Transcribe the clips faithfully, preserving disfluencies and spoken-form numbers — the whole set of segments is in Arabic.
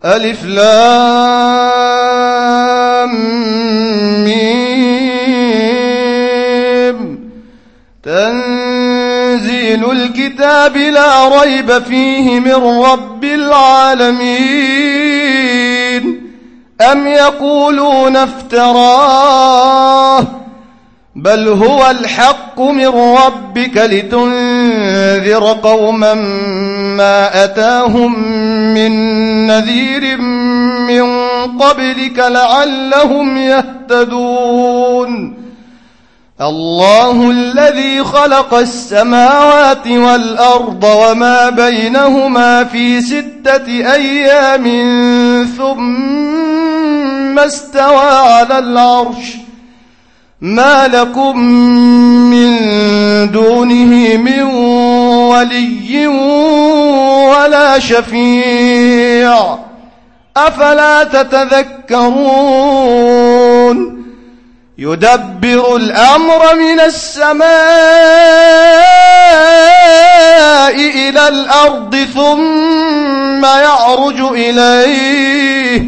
ألف لام ميم تنزيل الكتاب لا ريب فيه من رب العالمين أم يقولون افتراه بل هو الحق من ربك لتنذر قوما ما أتاهم من نذير من قبلك لعلهم يهتدون الله الذي خلق السماوات والأرض وما بينهما في ستة أيام ثم استوى على العرش ما لكم من دونه من ولي ولا شفيع أفلا تتذكرون يدبر الأمر من السماء إلى الأرض ثم يعرج إليه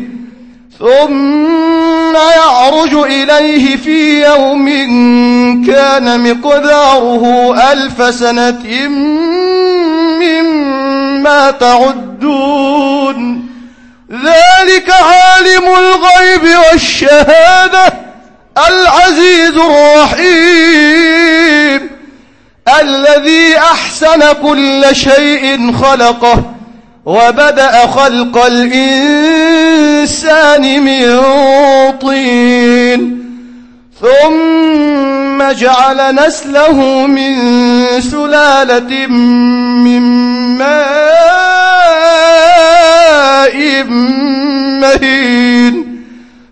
ثم يعرج إليه في يوم كان مقداره ألف سنة مما تعدون ذلك عالم الغيب والشهادة العزيز الرحيم الذي أحسن كل شيء خلقه وبدأ خلق الإنسان من طين ثم جعل نسله من سلالة من ماء مهين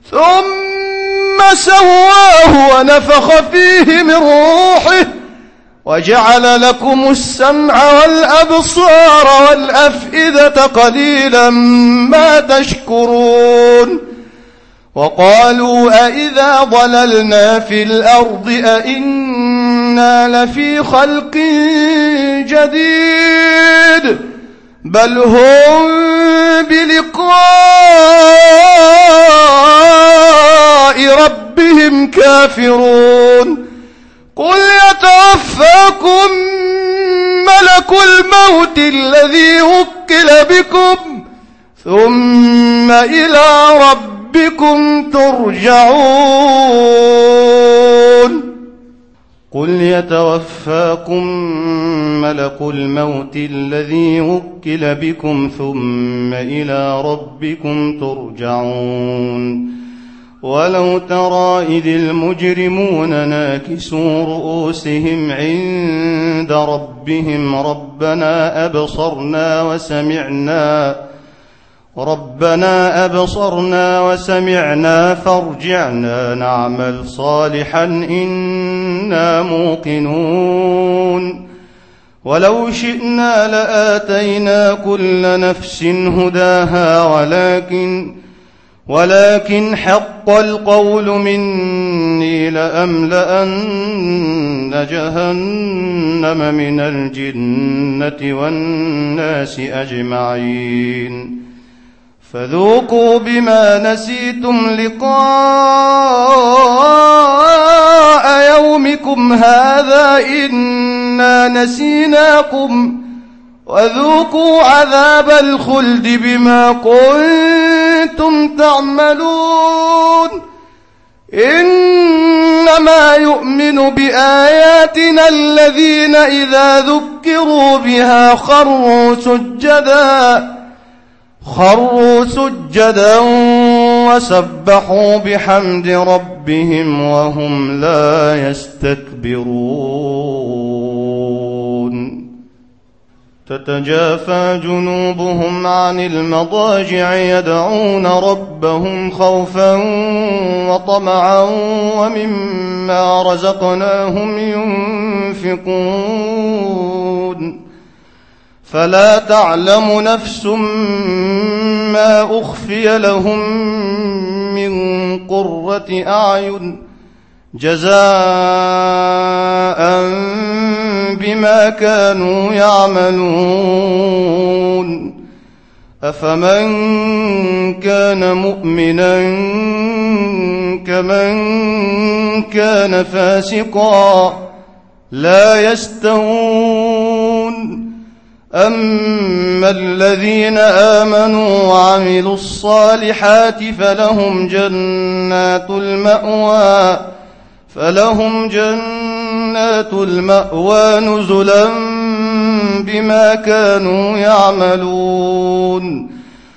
ثم سواه ونفخ فيه من روحه وجعل لكم السمع والأبصار والأفئدة قليلا ما تشكرون وقالوا أئذا ضللنا في الأرض أئنا لفي خلق جديد بل هم بلقاء ربهم كافرون قل يتوفاكم ملك الموت الذي وكل بكم ثم إلى ربكم ترجعون قل يتوفاكم ملك الموت الذي وكل بكم ثم إلى ربكم ترجعون ولو ترى إذ المجرمون ناكسوا رؤوسهم عند ربهم ربنا أبصرنا وسمعنا ربنا أبصرنا وسمعنا فارجعنا نعمل صالحا إنا موقنون ولو شئنا لآتينا كل نفس هداها ولكن ولكن حق القول مني لأملأن جهنم من الجنة والناس أجمعين فذوقوا بما نسيتم لقاء يومكم هذا إنا نسيناكم وذوقوا عذاب الخلد بما كنتم تعملون إنما يؤمن بآياتنا الذين إذا ذكروا بها خروا سجدا خروا سجدا وسبحوا بحمد ربهم وهم لا يستكبرون تتجافى جنوبهم عن المضاجع يدعون ربهم خوفا وطمعا ومما رزقناهم ينفقون فلا تعلم نفس ما أخفي لهم من قرة أعين جزاء بما كانوا يعملون أفمن كان مؤمنا كمن كان فاسقا لا يستوون أما الذين آمنوا وعملوا الصالحات فلهم جنات المأوى فلهم جنات المأوى نزلا بما كانوا يعملون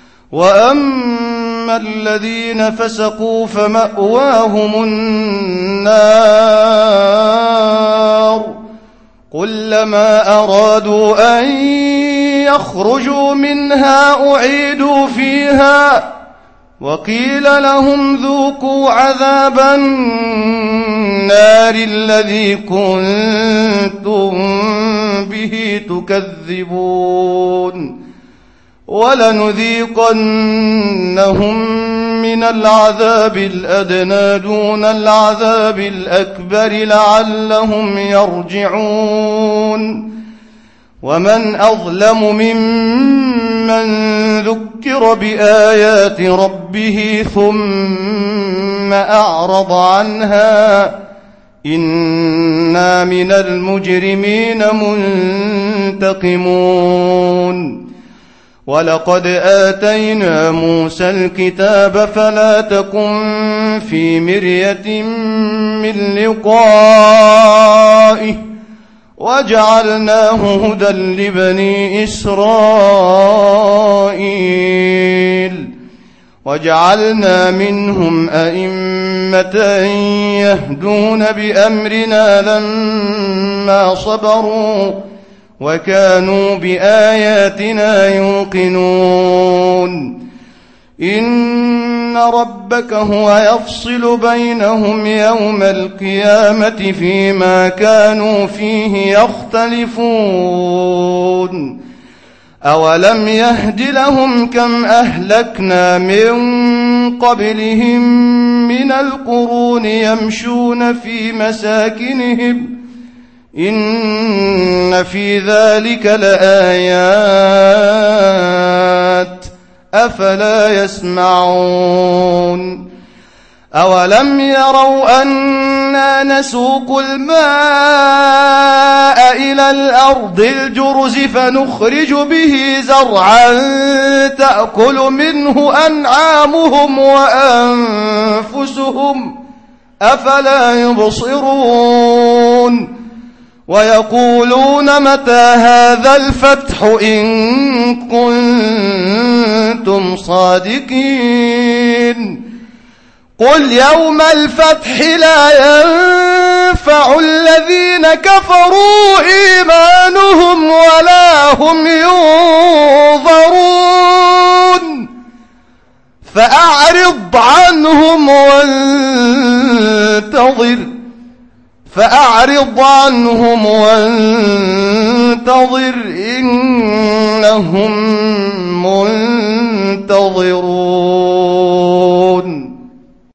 وأما الذين فسقوا فمأواهم النار كلما أرادوا أن يخرجوا منها أعيدوا فيها وقيل لهم ذوقوا عذاب النار الذي كنتم به تكذبون ولنذيقنهم من العذاب الأدنى دون العذاب الأكبر لعلهم يرجعون ومن أظلم ممن ذكر بآيات ربه ثم أعرض عنها إنا من المجرمين منتقمون ولقد آتينا موسى الكتاب فلا تكن في مرية من لقائه وجعلناه هدى لبني إسرائيل وجعلنا منهم أئمة يهدون بأمرنا لما صبروا وكانوا بآياتنا يوقنون إن ربك هو يفصل بينهم يوم القيامة فيما كانوا فيه يختلفون أولم يهد لهم كم أهلكنا من قبلهم من القرون يمشون في مساكنهم إن في ذلك لآيات أفلا يسمعون أولم يروا أنا نسوق الماء إلى الأرض الجرز فنخرج به زرعا تأكل منه أنعامهم وأنفسهم أفلا يبصرون ويقولون متى هذا الفتح إن كنتم صادقين قل يوم الفتح لا ينفع الذين كفروا إيمانهم ولا هم ينظرون فأعرض عنهم وانتظر فأعرض عنهم وانتظر إنهم منتظرون